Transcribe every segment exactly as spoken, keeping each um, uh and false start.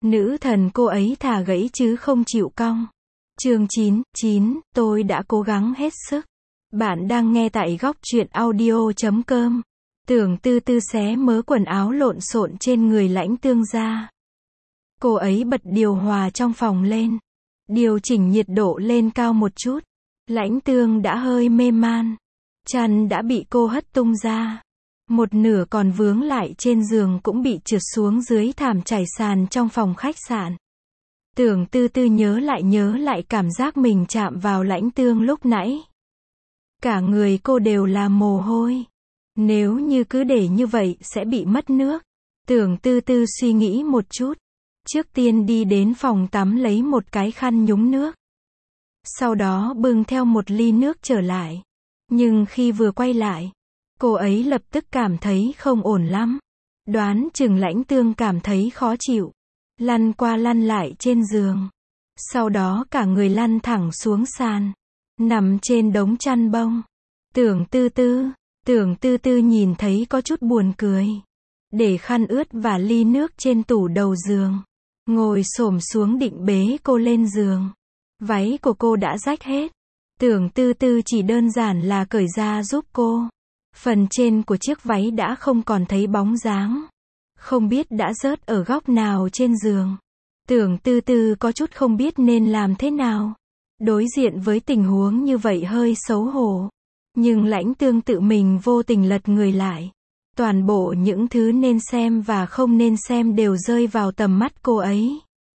Nữ thần cô ấy thà gãy chứ không chịu cong. Chương chín, chín, tôi đã cố gắng hết sức. Bạn đang nghe tại góc truyện audio chấm com. Tưởng Tư Tư xé mớ quần áo lộn xộn trên người Lãnh Tương ra. Cô ấy bật điều hòa trong phòng lên. Điều chỉnh nhiệt độ lên cao một chút. Lãnh Tương đã hơi mê man. Chăn đã bị cô hất tung ra. Một nửa còn vướng lại trên giường cũng bị trượt xuống dưới thảm trải sàn trong phòng khách sạn. Tưởng Tư Tư nhớ lại nhớ lại cảm giác mình chạm vào Lãnh Tương lúc nãy. Cả người cô đều là mồ hôi. Nếu như cứ để như vậy sẽ bị mất nước. Tưởng Tư Tư suy nghĩ một chút. Trước tiên đi đến phòng tắm lấy một cái khăn nhúng nước. Sau đó bưng theo một ly nước trở lại. Nhưng khi vừa quay lại, cô ấy lập tức cảm thấy không ổn lắm. Đoán chừng Lãnh Tương cảm thấy khó chịu. Lăn qua lăn lại trên giường. Sau đó cả người lăn thẳng xuống sàn. Nằm trên đống chăn bông. Tưởng Tư Tư, Tưởng Tư Tư nhìn thấy có chút buồn cười. Để khăn ướt và ly nước trên tủ đầu giường. Ngồi xổm xuống định bế cô lên giường. Váy của cô đã rách hết. Tưởng Tư Tư chỉ đơn giản là cởi ra giúp cô. Phần trên của chiếc váy đã không còn thấy bóng dáng. Không biết đã rớt ở góc nào trên giường. Tưởng Tư Tư có chút không biết nên làm thế nào. Đối diện với tình huống như vậy hơi xấu hổ. Nhưng Lãnh Tương tự mình vô tình lật người lại. Toàn bộ những thứ nên xem và không nên xem đều rơi vào tầm mắt cô ấy.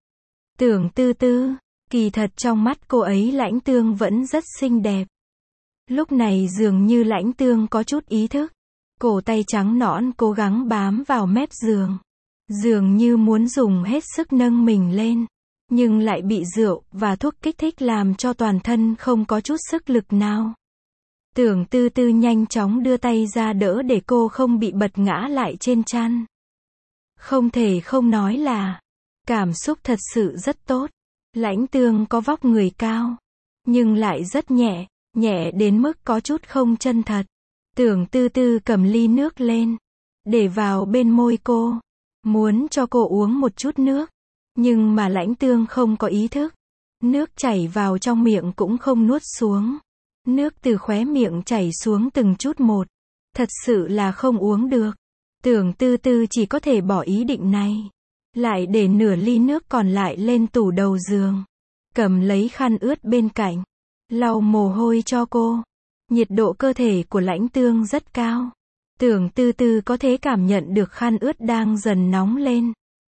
Tưởng Tư Tư, kỳ thật trong mắt cô ấy Lãnh Tương vẫn rất xinh đẹp. Lúc này dường như Lãnh Tương có chút ý thức. Cổ tay trắng nõn cố gắng bám vào mép giường. Dường như muốn dùng hết sức nâng mình lên. Nhưng lại bị rượu và thuốc kích thích làm cho toàn thân không có chút sức lực nào. Tưởng Tư Tư nhanh chóng đưa tay ra đỡ để cô không bị bật ngã lại trên chăn. Không thể không nói là, cảm xúc thật sự rất tốt. Lãnh Tương có vóc người cao, nhưng lại rất nhẹ, nhẹ đến mức có chút không chân thật. Tưởng Tư Tư cầm ly nước lên, để vào bên môi cô, muốn cho cô uống một chút nước. Nhưng mà Lãnh Tương không có ý thức. Nước chảy vào trong miệng cũng không nuốt xuống. Nước từ khóe miệng chảy xuống từng chút một. Thật sự là không uống được. Tưởng Tư Tư chỉ có thể bỏ ý định này. Lại để nửa ly nước còn lại lên tủ đầu giường. Cầm lấy khăn ướt bên cạnh. Lau mồ hôi cho cô. Nhiệt độ cơ thể của Lãnh Tương rất cao. Tưởng Tư Tư có thể cảm nhận được khăn ướt đang dần nóng lên.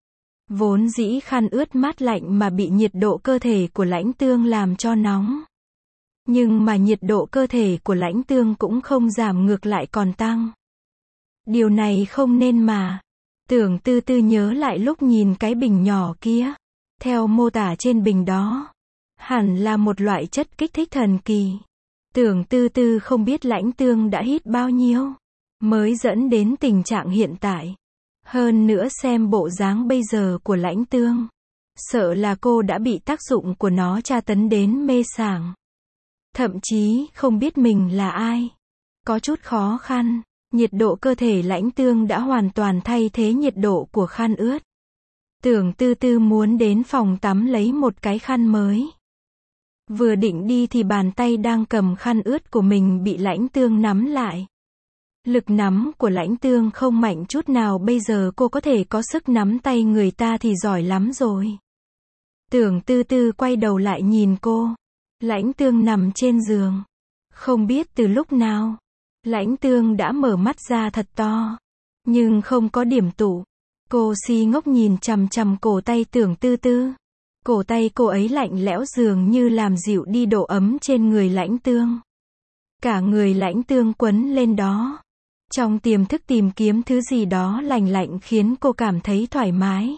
Vốn dĩ khăn ướt mát lạnh mà bị nhiệt độ cơ thể của Lãnh Tương làm cho nóng. Nhưng mà nhiệt độ cơ thể của Lãnh Tương cũng không giảm, ngược lại còn tăng. Điều này không nên mà. Tưởng Tư Tư nhớ lại lúc nhìn cái bình nhỏ kia. Theo mô tả trên bình đó, hẳn là một loại chất kích thích thần kỳ. Tưởng Tư Tư không biết Lãnh Tương đã hít bao nhiêu, mới dẫn đến tình trạng hiện tại. Hơn nữa xem bộ dáng bây giờ của Lãnh Tương, sợ là cô đã bị tác dụng của nó tra tấn đến mê sảng. Thậm chí không biết mình là ai. Có chút khó khăn. Nhiệt độ cơ thể Lãnh Tương đã hoàn toàn thay thế nhiệt độ của khăn ướt. Tưởng Tư Tư muốn đến phòng tắm lấy một cái khăn mới. Vừa định đi thì bàn tay đang cầm khăn ướt của mình bị Lãnh Tương nắm lại. Lực nắm của Lãnh Tương không mạnh chút nào, bây giờ cô có thể có sức nắm tay người ta thì giỏi lắm rồi. Tưởng Tư Tư quay đầu lại nhìn cô. Lãnh Tương nằm trên giường. Không biết từ lúc nào, Lãnh Tương đã mở mắt ra thật to. Nhưng không có điểm tụ. Cô si ngốc nhìn chằm chằm cổ tay Tưởng Tư Tư. Cổ tay cô ấy lạnh lẽo dường như làm dịu đi độ ấm trên người Lãnh Tương. Cả người Lãnh Tương quấn lên đó. Trong tiềm thức tìm kiếm thứ gì đó lành lạnh khiến cô cảm thấy thoải mái.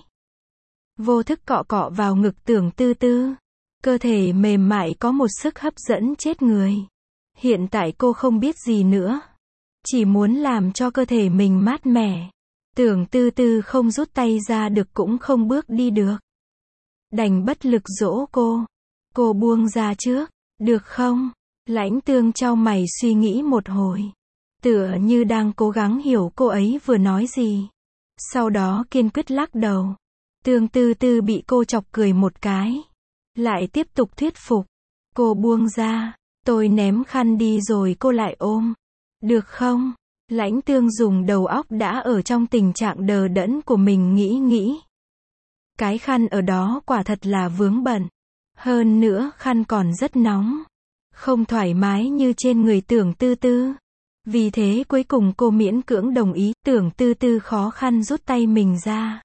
Vô thức cọ cọ vào ngực Tưởng Tư Tư. Cơ thể mềm mại có một sức hấp dẫn chết người. Hiện tại cô không biết gì nữa. Chỉ muốn làm cho cơ thể mình mát mẻ. Tưởng Tư Tư không rút tay ra được cũng không bước đi được. Đành bất lực dỗ cô. Cô buông ra trước. Được không? Lãnh Tương chau mày suy nghĩ một hồi. Tựa như đang cố gắng hiểu cô ấy vừa nói gì. Sau đó kiên quyết lắc đầu. Tương Tư Tư bị cô chọc cười một cái. Lại tiếp tục thuyết phục. Cô buông ra. Tôi ném khăn đi rồi cô lại ôm. Được không? Lãnh Tương dùng đầu óc đã ở trong tình trạng đờ đẫn của mình nghĩ nghĩ. Cái khăn ở đó quả thật là vướng bận. Hơn nữa khăn còn rất nóng. Không thoải mái như trên người Tưởng Tư Tư. Vì thế cuối cùng cô miễn cưỡng đồng ý. Tưởng Tư Tư khó khăn rút tay mình ra.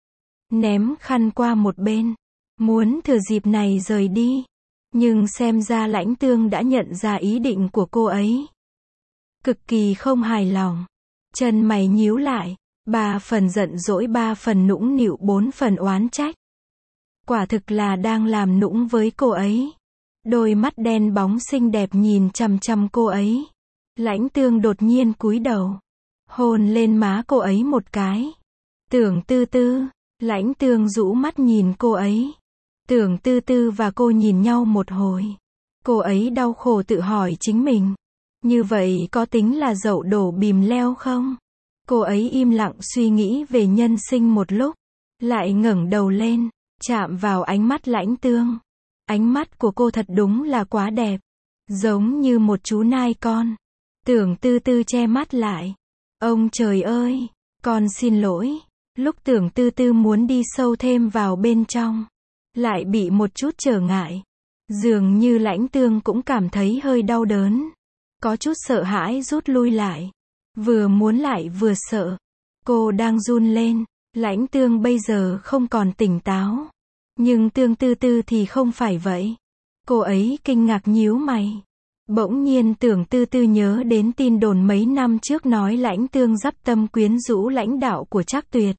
Ném khăn qua một bên. Muốn thừa dịp này rời đi. Nhưng xem ra Lãnh Tương đã nhận ra ý định của cô ấy. Cực kỳ không hài lòng. Chân mày nhíu lại. Ba phần giận dỗi, ba phần nũng nịu, bốn phần oán trách. Quả thực là đang làm nũng với cô ấy. Đôi mắt đen bóng xinh đẹp nhìn chằm chằm cô ấy. Lãnh Tương đột nhiên cúi đầu. Hôn lên má cô ấy một cái. Tưởng Tư Tư. Lãnh Tương rũ mắt nhìn cô ấy. Tưởng Tư Tư và cô nhìn nhau một hồi. Cô ấy đau khổ tự hỏi chính mình. Như vậy có tính là dậu đổ bìm leo không? Cô ấy im lặng suy nghĩ về nhân sinh một lúc. Lại ngẩng đầu lên. Chạm vào ánh mắt Lãnh Tương. Ánh mắt của cô thật đúng là quá đẹp. Giống như một chú nai con. Tưởng Tư Tư che mắt lại. Ông trời ơi! Con xin lỗi. Lúc Tưởng Tư Tư muốn đi sâu thêm vào bên trong. Lại bị một chút trở ngại. Dường như Lãnh Tương cũng cảm thấy hơi đau đớn. Có chút sợ hãi rút lui lại. Vừa muốn lại vừa sợ. Cô đang run lên. Lãnh Tương bây giờ không còn tỉnh táo. Nhưng Tương Tư Tư thì không phải vậy. Cô ấy kinh ngạc nhíu mày. Bỗng nhiên Tưởng Tư Tư nhớ đến tin đồn mấy năm trước nói Lãnh Tương dắp tâm quyến rũ lãnh đạo của Trác Tuyệt.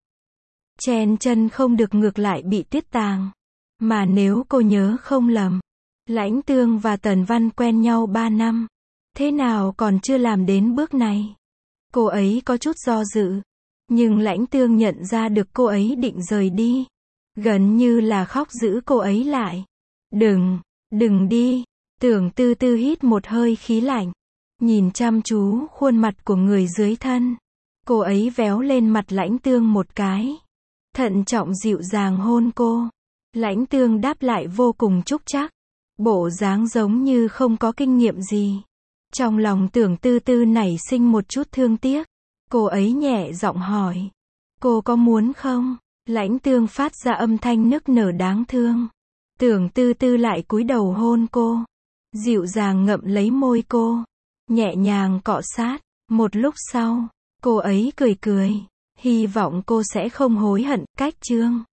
Chen chân không được ngược lại bị Tuyết Tàng. Mà nếu cô nhớ không lầm, Lãnh Tương và Tần Văn quen nhau ba năm. Thế nào còn chưa làm đến bước này? Cô ấy có chút do dự. Nhưng Lãnh Tương nhận ra được cô ấy định rời đi. Gần như là khóc giữ cô ấy lại. Đừng, đừng đi. Tưởng Tư Tư hít một hơi khí lạnh. Nhìn chăm chú khuôn mặt của người dưới thân. Cô ấy véo lên mặt Lãnh Tương một cái. Thận trọng dịu dàng hôn cô. Lãnh Tương đáp lại vô cùng trúc trắc. Bộ dáng giống như không có kinh nghiệm gì. Trong lòng Tưởng Tư Tư nảy sinh một chút thương tiếc. Cô ấy nhẹ giọng hỏi. Cô có muốn không? Lãnh Tương phát ra âm thanh nức nở đáng thương. Tưởng Tư Tư lại cúi đầu hôn cô. Dịu dàng ngậm lấy môi cô. Nhẹ nhàng cọ sát. Một lúc sau, cô ấy cười cười. Hy vọng cô sẽ không hối hận. Cách chương